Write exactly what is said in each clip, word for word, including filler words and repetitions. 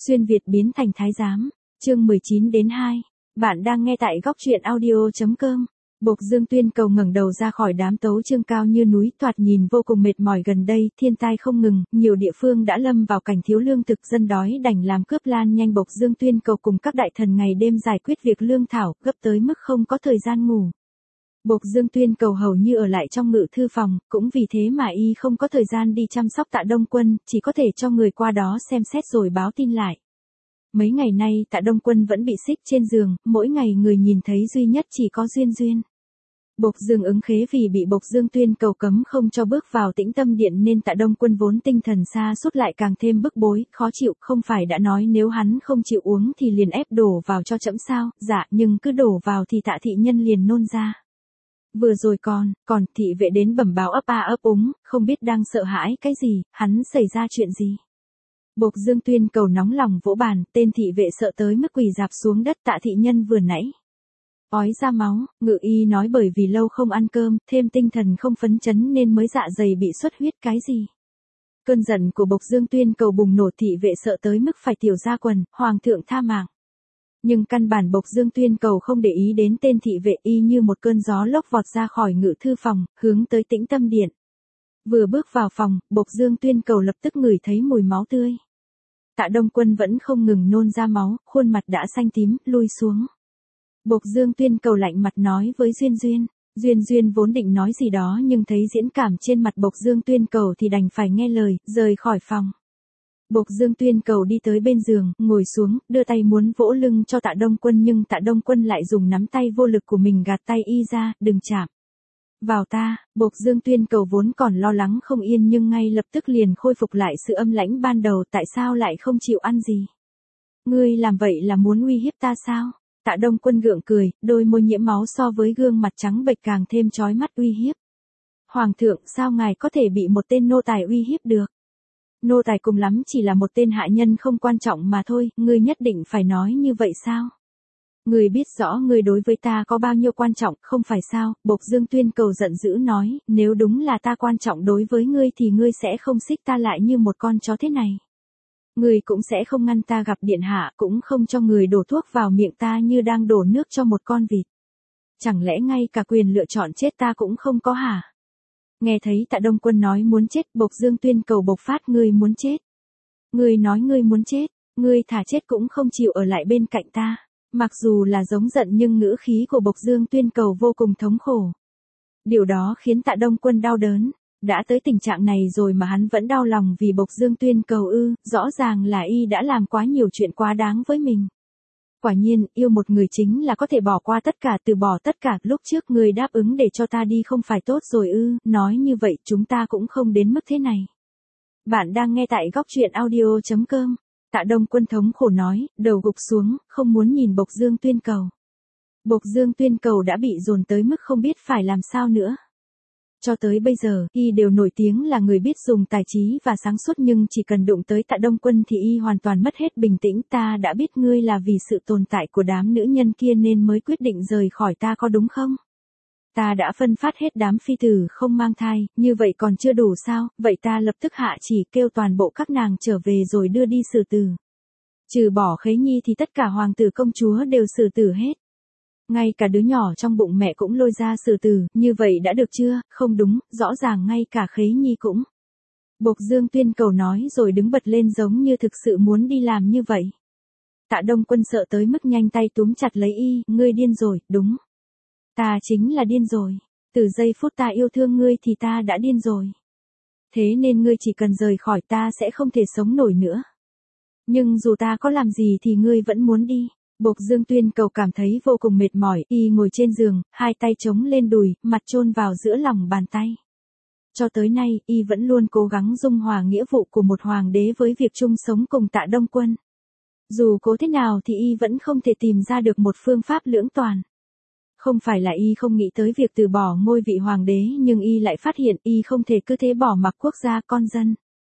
Xuyên Việt biến thành thái giám, chương mười chín đến hai. Bạn đang nghe tại góc truyện audio.com. Bộc Dương Tuyên Cầu ngẩng đầu ra khỏi đám tấu chương cao như núi, thoạt nhìn vô cùng mệt mỏi. Gần đây, thiên tai không ngừng, nhiều địa phương đã lâm vào cảnh thiếu lương thực, dân đói đành làm cướp lan nhanh. Bộc Dương Tuyên Cầu cùng các đại thần ngày đêm giải quyết việc lương thảo, gấp tới mức không có thời gian ngủ. Bộc Dương Tuyên Cầu hầu như ở lại trong ngự thư phòng, cũng vì thế mà y không có thời gian đi chăm sóc Tạ Đông Quân, chỉ có thể cho người qua đó xem xét rồi báo tin lại. Mấy ngày nay Tạ Đông Quân vẫn bị xích trên giường, mỗi ngày người nhìn thấy duy nhất chỉ có Duyên Duyên. Bộc Dương ứng khế vì bị Bộc Dương Tuyên Cầu cấm không cho bước vào Tĩnh Tâm Điện nên Tạ Đông Quân vốn tinh thần sa sút lại càng thêm bức bối, khó chịu. Không phải đã nói nếu hắn không chịu uống thì liền ép đổ vào cho trẫm sao? Dạ, nhưng cứ đổ vào thì Tạ thị nhân liền nôn ra. Vừa rồi còn, còn thị vệ đến bẩm báo ấp a ấp úng, không biết đang sợ hãi cái gì, hắn xảy ra chuyện gì. Bộc Dương Tuyên Cầu nóng lòng vỗ bàn, tên thị vệ sợ tới mức quỳ rạp xuống đất. Tạ thị nhân vừa nãy ói ra máu, ngự y nói bởi vì lâu không ăn cơm, thêm tinh thần không phấn chấn nên mới dạ dày bị xuất huyết. Cái gì? Cơn giận của Bộc Dương Tuyên Cầu bùng nổ, thị vệ sợ tới mức phải tiểu ra quần, hoàng thượng tha mạng. Nhưng căn bản Bộc Dương Tuyên Cầu không để ý đến tên thị vệ, y như một cơn gió lốc vọt ra khỏi ngự thư phòng, hướng tới Tĩnh Tâm Điện. Vừa bước vào phòng, Bộc Dương Tuyên Cầu lập tức ngửi thấy mùi máu tươi. Tạ Đông Quân vẫn không ngừng nôn ra máu, khuôn mặt đã xanh tím, lui xuống. Bộc Dương Tuyên Cầu lạnh mặt nói với Duyên Duyên. Duyên Duyên vốn định nói gì đó nhưng thấy diễn cảm trên mặt Bộc Dương Tuyên Cầu thì đành phải nghe lời, rời khỏi phòng. Bộc Dương Tuyên Cầu đi tới bên giường, ngồi xuống, đưa tay muốn vỗ lưng cho Tạ Đông Quân nhưng Tạ Đông Quân lại dùng nắm tay vô lực của mình gạt tay y ra, đừng chạm vào ta. Bộc Dương Tuyên Cầu vốn còn lo lắng không yên nhưng ngay lập tức liền khôi phục lại sự âm lãnh ban đầu. Tại sao lại không chịu ăn gì? Ngươi làm vậy là muốn uy hiếp ta sao? Tạ Đông Quân gượng cười, đôi môi nhiễm máu so với gương mặt trắng bệch càng thêm chói mắt. Uy hiếp? Hoàng thượng, sao ngài có thể bị một tên nô tài uy hiếp được? Nô tài cùng lắm chỉ là một tên hạ nhân không quan trọng mà thôi, ngươi nhất định phải nói như vậy sao? Ngươi biết rõ ngươi đối với ta có bao nhiêu quan trọng, không phải sao? Bộc Dương Tuyên Cầu giận dữ nói, nếu đúng là ta quan trọng đối với ngươi thì ngươi sẽ không xích ta lại như một con chó thế này. Ngươi cũng sẽ không ngăn ta gặp điện hạ, cũng không cho người đổ thuốc vào miệng ta như đang đổ nước cho một con vịt. Chẳng lẽ ngay cả quyền lựa chọn chết ta cũng không có hả? Nghe thấy Tạ Đông Quân nói muốn chết, Bộc Dương Tuyên Cầu bộc phát, ngươi muốn chết. Ngươi nói ngươi muốn chết, ngươi thả chết cũng không chịu ở lại bên cạnh ta. Mặc dù là giống giận nhưng ngữ khí của Bộc Dương Tuyên Cầu vô cùng thống khổ. Điều đó khiến Tạ Đông Quân đau đớn. Đã tới tình trạng này rồi mà hắn vẫn đau lòng vì Bộc Dương Tuyên Cầu ư? Rõ ràng là y đã làm quá nhiều chuyện quá đáng với mình. Quả nhiên, yêu một người chính là có thể bỏ qua tất cả, từ bỏ tất cả. Lúc trước người đáp ứng để cho ta đi không phải tốt rồi ư? Nói như vậy chúng ta cũng không đến mức thế này. Bạn đang nghe tại góc truyện audio.com. Tạ Đông Quân thống khổ nói, đầu gục xuống, không muốn nhìn Bộc Dương Tuyên Cầu. Bộc Dương Tuyên Cầu đã bị dồn tới mức không biết phải làm sao nữa. Cho tới bây giờ, y đều nổi tiếng là người biết dùng tài trí và sáng suốt nhưng chỉ cần đụng tới Tạ Đông Quân thì y hoàn toàn mất hết bình tĩnh. Ta đã biết ngươi là vì sự tồn tại của đám nữ nhân kia nên mới quyết định rời khỏi ta có đúng không? Ta đã phân phát hết đám phi tử không mang thai, như vậy còn chưa đủ sao? Vậy ta lập tức hạ chỉ kêu toàn bộ các nàng trở về rồi đưa đi xử tử. Trừ bỏ Khế Nhi thì tất cả hoàng tử công chúa đều xử tử hết. Ngay cả đứa nhỏ trong bụng mẹ cũng lôi ra xử tử, như vậy đã được chưa? Không đúng, rõ ràng ngay cả Khế Nhi cũng. Bộc Dương Tuyên Cầu nói rồi đứng bật lên giống như thực sự muốn đi làm như vậy. Tạ Đông Quân sợ tới mức nhanh tay túm chặt lấy y, ngươi điên rồi, đúng. Ta chính là điên rồi. Từ giây phút ta yêu thương ngươi thì ta đã điên rồi. Thế nên ngươi chỉ cần rời khỏi ta sẽ không thể sống nổi nữa. Nhưng dù ta có làm gì thì ngươi vẫn muốn đi. Bộc Dương Tuyên Cầu cảm thấy vô cùng mệt mỏi, y ngồi trên giường, hai tay chống lên đùi, mặt chôn vào giữa lòng bàn tay. Cho tới nay, y vẫn luôn cố gắng dung hòa nghĩa vụ của một hoàng đế với việc chung sống cùng Tạ Đông Quân. Dù cố thế nào thì y vẫn không thể tìm ra được một phương pháp lưỡng toàn. Không phải là y không nghĩ tới việc từ bỏ ngôi vị hoàng đế nhưng y lại phát hiện y không thể cứ thế bỏ mặc quốc gia con dân.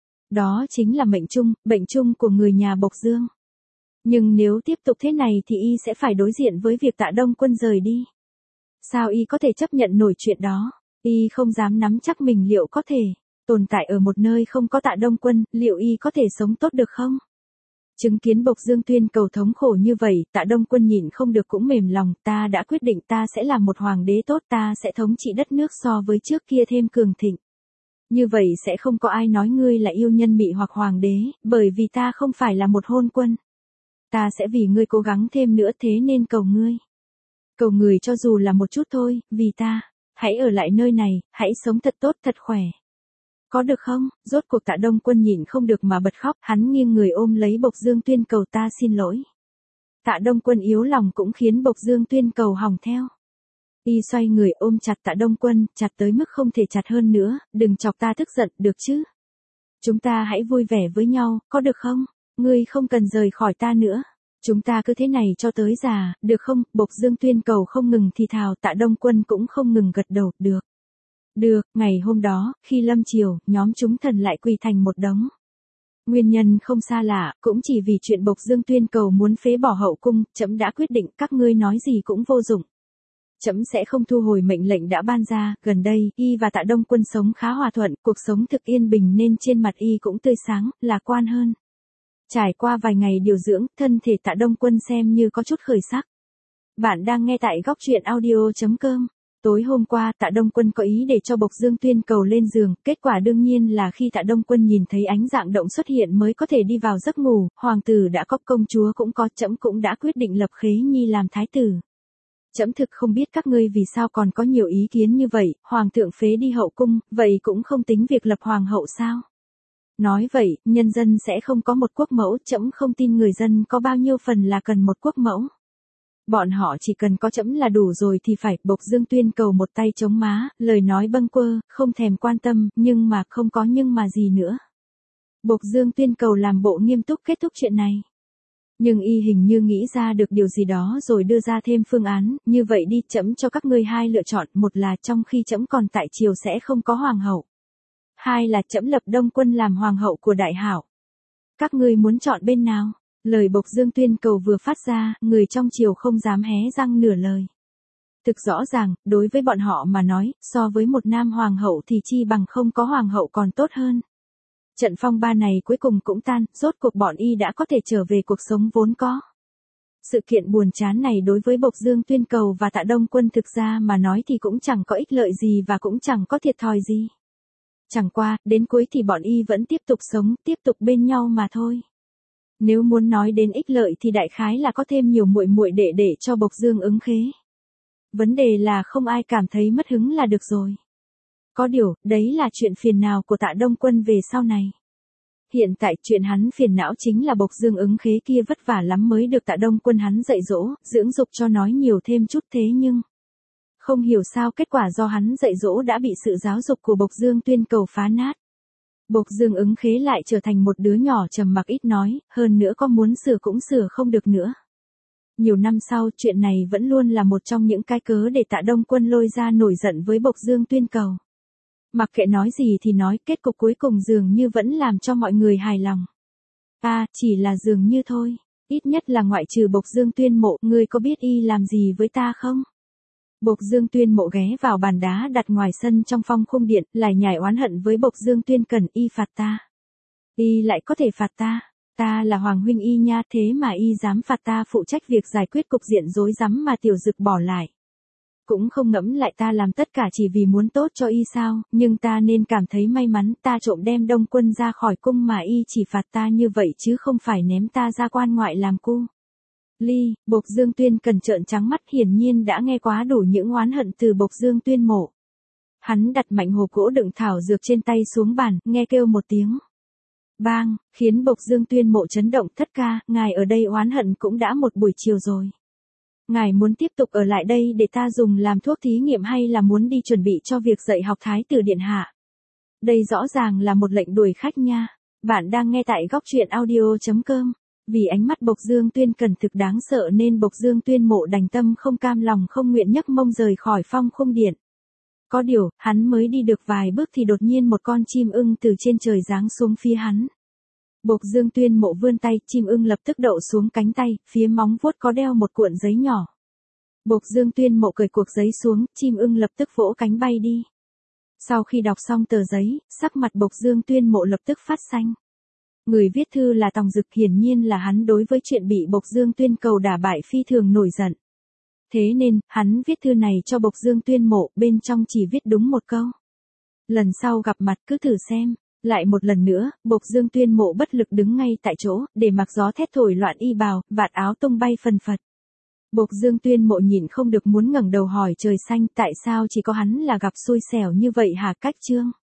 Đó chính là mệnh chung, bệnh chung của người nhà Bộc Dương. Nhưng nếu tiếp tục thế này thì y sẽ phải đối diện với việc Tạ Đông Quân rời đi. Sao y có thể chấp nhận nổi chuyện đó? Y không dám nắm chắc mình liệu có thể tồn tại ở một nơi không có Tạ Đông Quân, liệu y có thể sống tốt được không? Chứng kiến Bộc Dương Tuyên cầu thống khổ như vậy, Tạ Đông Quân nhịn không được cũng mềm lòng, ta đã quyết định ta sẽ là một hoàng đế tốt, ta sẽ thống trị đất nước so với trước kia thêm cường thịnh. Như vậy sẽ không có ai nói ngươi là yêu nhân mị hoặc hoàng đế, bởi vì ta không phải là một hôn quân. Ta sẽ vì ngươi cố gắng thêm nữa, thế nên cầu ngươi. Cầu người cho dù là một chút thôi, vì ta, hãy ở lại nơi này, hãy sống thật tốt thật khỏe. Có được không? Rốt cuộc Tạ Đông Quân nhìn không được mà bật khóc, hắn nghiêng người ôm lấy Bộc Dương Tuyên cầu ta xin lỗi. Tạ Đông Quân yếu lòng cũng khiến Bộc Dương Tuyên cầu hỏng theo. Y xoay người ôm chặt Tạ Đông Quân, chặt tới mức không thể chặt hơn nữa, đừng chọc ta tức giận, được chứ? Chúng ta hãy vui vẻ với nhau, có được không? Ngươi không cần rời khỏi ta nữa. Chúng ta cứ thế này cho tới già, được không? Bộc Dương Tuyên cầu không ngừng thì thào, Tạ Đông Quân cũng không ngừng gật đầu, được. Được, ngày hôm đó, khi lâm chiều, nhóm chúng thần lại quỳ thành một đống. Nguyên nhân không xa lạ, cũng chỉ vì chuyện Bộc Dương Tuyên cầu muốn phế bỏ hậu cung, trẫm đã quyết định các ngươi nói gì cũng vô dụng. Trẫm sẽ không thu hồi mệnh lệnh đã ban ra, gần đây, y và Tạ Đông Quân sống khá hòa thuận, cuộc sống thực yên bình nên trên mặt y cũng tươi sáng, lạc quan hơn. Trải qua vài ngày điều dưỡng, thân thể Tạ Đông Quân xem như có chút khởi sắc. Bạn đang nghe tại góc truyện audio chấm com. Tối hôm qua, Tạ Đông Quân có ý để cho Bộc Dương Tuyên cầu lên giường, kết quả đương nhiên là khi Tạ Đông Quân nhìn thấy ánh dạng động xuất hiện mới có thể đi vào giấc ngủ, hoàng tử đã có, công chúa cũng có, trẫm cũng đã quyết định lập Khế Nhi làm thái tử. Trẫm thực không biết các ngươi vì sao còn có nhiều ý kiến như vậy, hoàng thượng phế đi hậu cung, vậy cũng không tính việc lập hoàng hậu sao? Nói vậy, nhân dân sẽ không có một quốc mẫu, trẫm không tin người dân có bao nhiêu phần là cần một quốc mẫu. Bọn họ chỉ cần có trẫm là đủ rồi thì phải. Bộc Dương Tuyên cầu một tay chống má, lời nói bâng quơ, không thèm quan tâm, nhưng mà không có nhưng mà gì nữa. Bộc Dương Tuyên cầu làm bộ nghiêm túc kết thúc chuyện này. Nhưng y hình như nghĩ ra được điều gì đó rồi đưa ra thêm phương án, như vậy đi, trẫm cho các ngươi hai lựa chọn, một là trong khi trẫm còn tại triều sẽ không có hoàng hậu. Hai là trẫm lập Đông Quân làm hoàng hậu của Đại Hảo. Các ngươi muốn chọn bên nào? Lời Bộc Dương Tuyên cầu vừa phát ra, người trong triều không dám hé răng nửa lời. Thực rõ ràng, đối với bọn họ mà nói, so với một nam hoàng hậu thì chi bằng không có hoàng hậu còn tốt hơn. Trận phong ba này cuối cùng cũng tan, rốt cuộc bọn y đã có thể trở về cuộc sống vốn có. Sự kiện buồn chán này đối với Bộc Dương Tuyên cầu và Tạ Đông Quân thực ra mà nói thì cũng chẳng có ích lợi gì và cũng chẳng có thiệt thòi gì. Chẳng qua, đến cuối thì bọn y vẫn tiếp tục sống, tiếp tục bên nhau mà thôi. Nếu muốn nói đến ích lợi thì đại khái là có thêm nhiều muội muội để để cho Bộc Dương ứng khế. Vấn đề là không ai cảm thấy mất hứng là được rồi. Có điều, đấy là chuyện phiền nào của Tạ Đông Quân về sau này. Hiện tại chuyện hắn phiền não chính là Bộc Dương ứng khế kia vất vả lắm mới được Tạ Đông Quân hắn dạy dỗ, dưỡng dục cho nói nhiều thêm chút thế nhưng... Không hiểu sao kết quả do hắn dạy dỗ đã bị sự giáo dục của Bộc Dương Tuyên cầu phá nát. Bộc Dương ứng khế lại trở thành một đứa nhỏ trầm mặc ít nói, hơn nữa có muốn sửa cũng sửa không được nữa. Nhiều năm sau, chuyện này vẫn luôn là một trong những cái cớ để Tạ Đông Quân lôi ra nổi giận với Bộc Dương Tuyên cầu. Mặc kệ nói gì thì nói, kết cục cuối cùng dường như vẫn làm cho mọi người hài lòng. À, chỉ là dường như thôi, ít nhất là ngoại trừ Bộc Dương Tuyên mộ, ngươi có biết y làm gì với ta không? Bộc Dương Tuyên mộ ghé vào bàn đá đặt ngoài sân trong phong khung điện, lại nhảy oán hận với Bộc Dương Tuyên cần y phạt ta. Y lại có thể phạt ta, ta là hoàng huynh y nha, thế mà y dám phạt ta phụ trách việc giải quyết cục diện rối rắm mà tiểu dực bỏ lại. Cũng không ngẫm lại ta làm tất cả chỉ vì muốn tốt cho y sao, nhưng ta nên cảm thấy may mắn, ta trộm đem Đông Quân ra khỏi cung mà y chỉ phạt ta như vậy chứ không phải ném ta ra quan ngoại làm cu. Ly, Bộc Dương Tuyên cần trợn trắng mắt, hiển nhiên đã nghe quá đủ những oán hận từ Bộc Dương Tuyên mộ. Hắn đặt mạnh hộp gỗ đựng thảo dược trên tay xuống bàn, nghe kêu một tiếng. Bang, khiến Bộc Dương Tuyên mộ chấn động, thất ca, ngài ở đây oán hận cũng đã một buổi chiều rồi. Ngài muốn tiếp tục ở lại đây để ta dùng làm thuốc thí nghiệm hay là muốn đi chuẩn bị cho việc dạy học thái tử điện hạ? Đây rõ ràng là một lệnh đuổi khách nha. Bạn đang nghe tại góc truyện audio chấm com. Vì ánh mắt Bộc Dương Tuyên cần thực đáng sợ nên Bộc Dương Tuyên mộ đành tâm không cam lòng không nguyện nhấc mông rời khỏi phong khung điện. Có điều, hắn mới đi được vài bước thì đột nhiên một con chim ưng từ trên trời giáng xuống phía hắn. Bộc Dương Tuyên mộ vươn tay, chim ưng lập tức đậu xuống cánh tay, phía móng vuốt có đeo một cuộn giấy nhỏ. Bộc Dương Tuyên mộ cởi cuộc giấy xuống, chim ưng lập tức vỗ cánh bay đi. Sau khi đọc xong tờ giấy, sắc mặt Bộc Dương Tuyên mộ lập tức phát xanh. Người viết thư là Tòng Dực, hiển nhiên là hắn đối với chuyện bị Bộc Dương Tuyên cầu đả bại phi thường nổi giận. Thế nên, hắn viết thư này cho Bộc Dương Tuyên Mộ, bên trong chỉ viết đúng một câu. Lần sau gặp mặt cứ thử xem. Lại một lần nữa, Bộc Dương Tuyên Mộ bất lực đứng ngay tại chỗ, để mặc gió thét thổi loạn y bào, vạt áo tung bay phần phật. Bộc Dương Tuyên Mộ nhịn không được muốn ngẩng đầu hỏi trời xanh, tại sao chỉ có hắn là gặp xui xẻo như vậy hả Cách Trương?